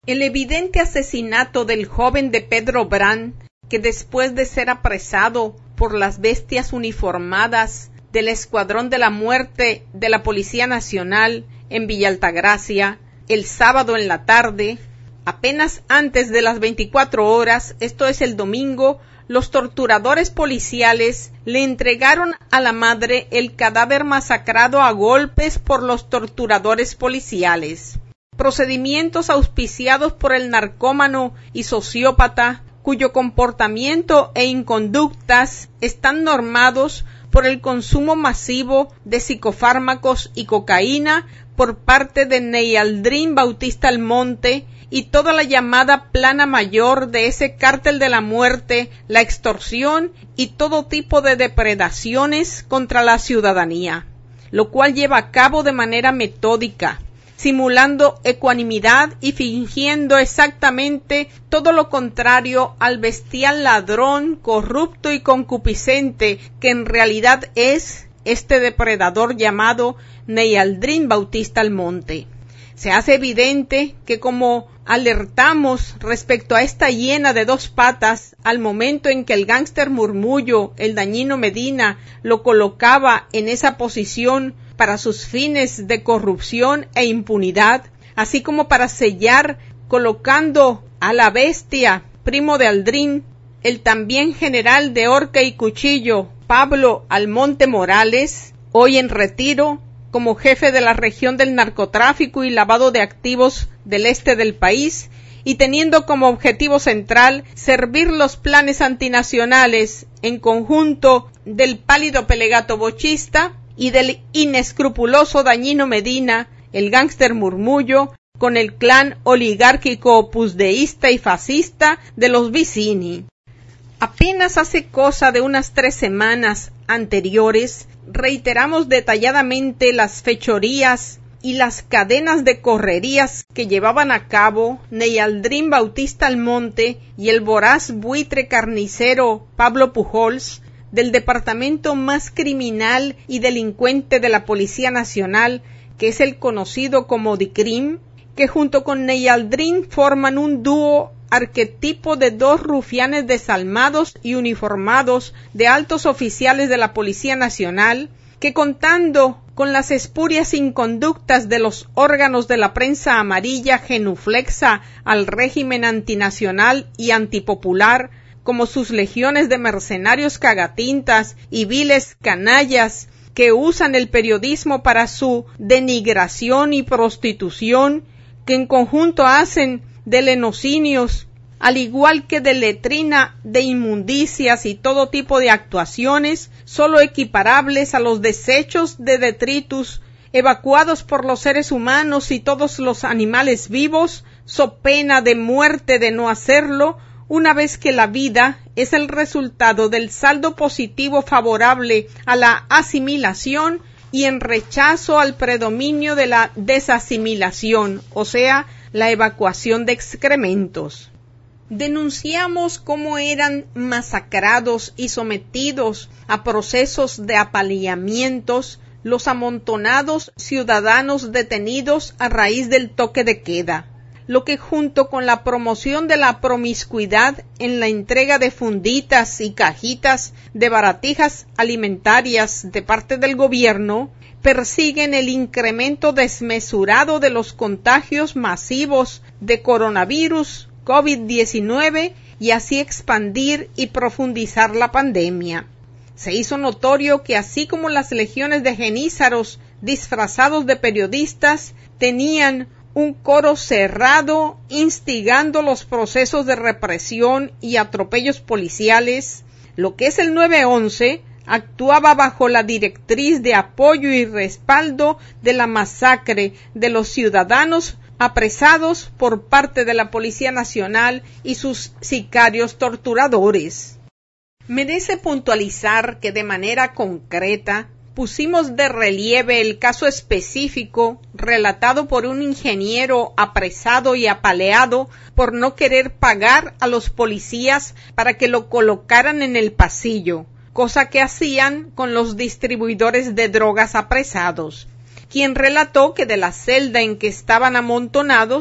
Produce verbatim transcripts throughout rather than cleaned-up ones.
El evidente asesinato del joven de Pedro Brand, que después de ser apresado por las bestias uniformadas del Escuadrón de la Muerte de la Policía Nacional en Villa Altagracia, el sábado en la tarde, apenas antes de las veinticuatro horas, esto es el domingo, los torturadores policiales le entregaron a la madre el cadáver masacrado a golpes por los torturadores policiales. Procedimientos auspiciados por el narcómano y sociópata, cuyo comportamiento e inconductas están normados por el consumo masivo de psicofármacos y cocaína por parte de Neyaldrin Bautista Almonte y toda la llamada plana mayor de ese cártel de la muerte, la extorsión y todo tipo de depredaciones contra la ciudadanía, lo cual lleva a cabo de manera metódica, simulando ecuanimidad y fingiendo exactamente todo lo contrario al bestial ladrón, corrupto y concupiscente que en realidad es este depredador llamado Neyaldrin Bautista Almonte. Se hace evidente que como alertamos respecto a esta hiena de dos patas al momento en que el gángster Murmullo, el dañino Medina, lo colocaba en esa posición para sus fines de corrupción e impunidad, así como para sellar colocando a la bestia, primo de Aldrin, el también general de horca y cuchillo, Pablo Almonte Morales, hoy en retiro, como jefe de la región del narcotráfico y lavado de activos del este del país, y teniendo como objetivo central servir los planes antinacionales en conjunto del pálido Pelegato Bochista y del inescrupuloso dañino Medina, el gángster Murmullo, con el clan oligárquico opusdeísta y fascista de los Vicini. Apenas hace cosa de unas tres semanas anteriores, reiteramos detalladamente las fechorías y las cadenas de correrías que llevaban a cabo Neyaldrin Bautista Almonte y el voraz buitre carnicero Pablo Pujols, del departamento más criminal y delincuente de la Policía Nacional, que es el conocido como DICRIM, que junto con Neyaldrin forman un dúo arquetipo de dos rufianes desalmados y uniformados de altos oficiales de la Policía Nacional, que contando con las espurias inconductas de los órganos de la prensa amarilla genuflexa al régimen antinacional y antipopular, como sus legiones de mercenarios cagatintas y viles canallas que usan el periodismo para su denigración y prostitución, que en conjunto hacen de lenocinios, al igual que de letrina de inmundicias y todo tipo de actuaciones, solo equiparables a los desechos de detritus evacuados por los seres humanos y todos los animales vivos, so pena de muerte de no hacerlo, una vez que la vida es el resultado del saldo positivo favorable a la asimilación y en rechazo al predominio de la desasimilización, o sea, la evacuación de excrementos. Denunciamos cómo eran masacrados y sometidos a procesos de apaleamientos los amontonados ciudadanos detenidos a raíz del toque de queda, lo que junto con la promoción de la promiscuidad en la entrega de funditas y cajitas de baratijas alimentarias de parte del gobierno, persiguen el incremento desmesurado de los contagios masivos de coronavirus, COVID diecinueve y así expandir y profundizar la pandemia. Se hizo notorio que así como las legiones de genízaros disfrazados de periodistas tenían un coro cerrado instigando los procesos de represión y atropellos policiales, lo que es el nueve once actuaba bajo la directriz de apoyo y respaldo de la masacre de los ciudadanos apresados por parte de la Policía Nacional y sus sicarios torturadores. Merece puntualizar que de manera concreta pusimos de relieve el caso específico relatado por un ingeniero apresado y apaleado por no querer pagar a los policías para que lo colocaran en el pasillo, cosa que hacían con los distribuidores de drogas apresados, quien relató que de la celda en que estaban amontonados,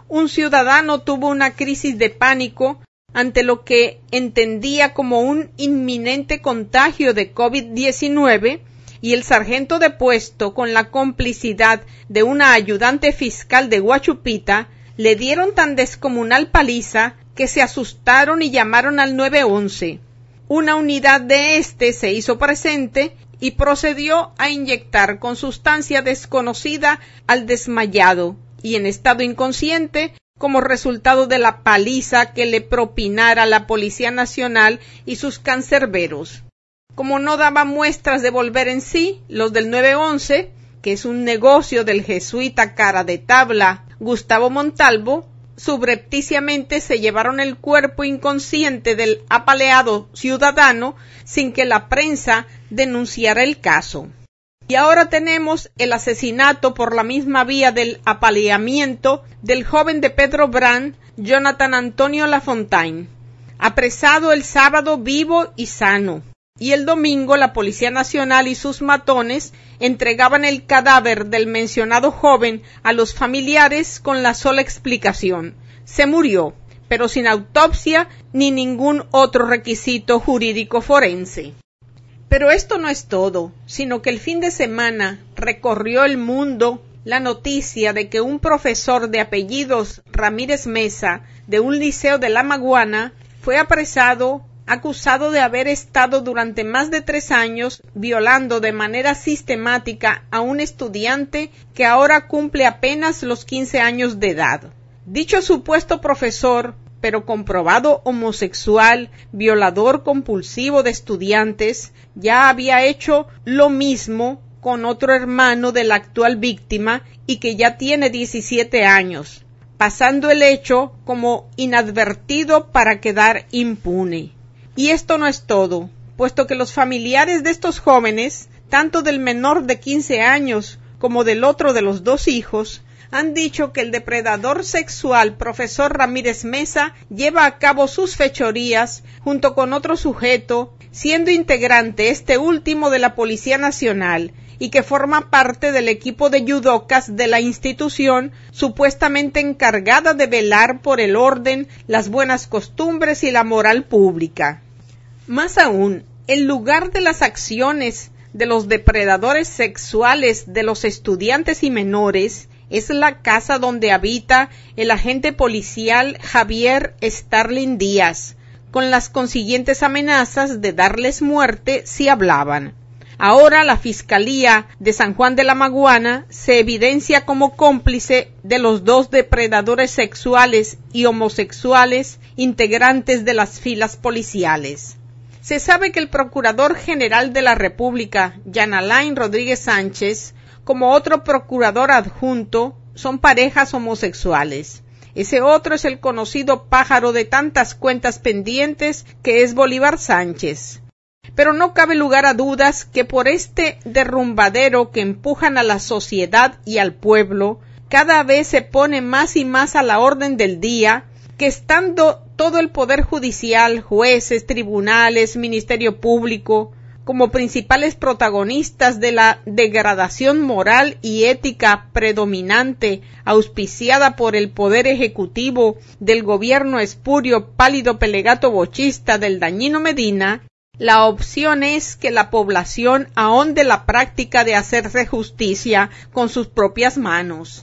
un ciudadano tuvo una crisis de pánico ante lo que entendía como un inminente contagio de COVID diecinueve y el sargento de puesto, con la complicidad de una ayudante fiscal de Huachupita, le dieron tan descomunal paliza que se asustaron y llamaron al nueve once. Una unidad de este se hizo presente y procedió a inyectar con sustancia desconocida al desmayado y en estado inconsciente como resultado de la paliza que le propinara la Policía Nacional y sus cancerberos. Como no daba muestras de volver en sí, los del nueve once, que es un negocio del jesuita cara de tabla Gustavo Montalvo, subrepticiamente se llevaron el cuerpo inconsciente del apaleado ciudadano sin que la prensa denunciara el caso. Y ahora tenemos el asesinato por la misma vía del apaleamiento del joven de Pedro Brand, Jonathan Antonio Lafontaine, apresado el sábado vivo y sano. Y el domingo la Policía Nacional y sus matones entregaban el cadáver del mencionado joven a los familiares con la sola explicación: se murió, pero sin autopsia ni ningún otro requisito jurídico forense. Pero esto no es todo, sino que el fin de semana recorrió el mundo la noticia de que un profesor de apellidos Ramírez Mesa, de un liceo de La Maguana, fue apresado acusado de haber estado durante más de tres años violando de manera sistemática a un estudiante que ahora cumple apenas los quince años de edad. Dicho supuesto profesor, pero comprobado homosexual, violador compulsivo de estudiantes, ya había hecho lo mismo con otro hermano de la actual víctima y que ya tiene diecisiete años, pasando el hecho como inadvertido para quedar impune. Y esto no es todo, puesto que los familiares de estos jóvenes, tanto del menor de quince años como del otro de los dos hijos, han dicho que el depredador sexual profesor Ramírez Mesa lleva a cabo sus fechorías junto con otro sujeto, siendo integrante este último de la Policía Nacional y que forma parte del equipo de yudocas de la institución supuestamente encargada de velar por el orden, las buenas costumbres y la moral pública. Más aún, el lugar de las acciones de los depredadores sexuales de los estudiantes y menores es la casa donde habita el agente policial Javier Starling Díaz, con las consiguientes amenazas de darles muerte si hablaban. Ahora la Fiscalía de San Juan de la Maguana se evidencia como cómplice de los dos depredadores sexuales y homosexuales integrantes de las filas policiales. Se sabe que el Procurador General de la República, Jean Alain Rodríguez Sánchez, como otro procurador adjunto, son parejas homosexuales. Ese otro es el conocido pájaro de tantas cuentas pendientes que es Bolívar Sánchez. Pero no cabe lugar a dudas que por este derrumbadero que empujan a la sociedad y al pueblo, cada vez se pone más y más a la orden del día que estando todo el Poder Judicial, jueces, tribunales, Ministerio Público, como principales protagonistas de la degradación moral y ética predominante, auspiciada por el Poder Ejecutivo del gobierno espurio, pálido, pelegato bochista del dañino Medina, la opción es que la población ahonde la práctica de hacerse justicia con sus propias manos.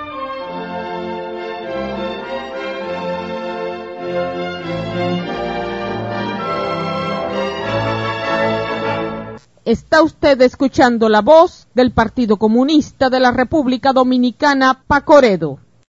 Está usted escuchando la voz del Partido Comunista de la República Dominicana, Pacoredo.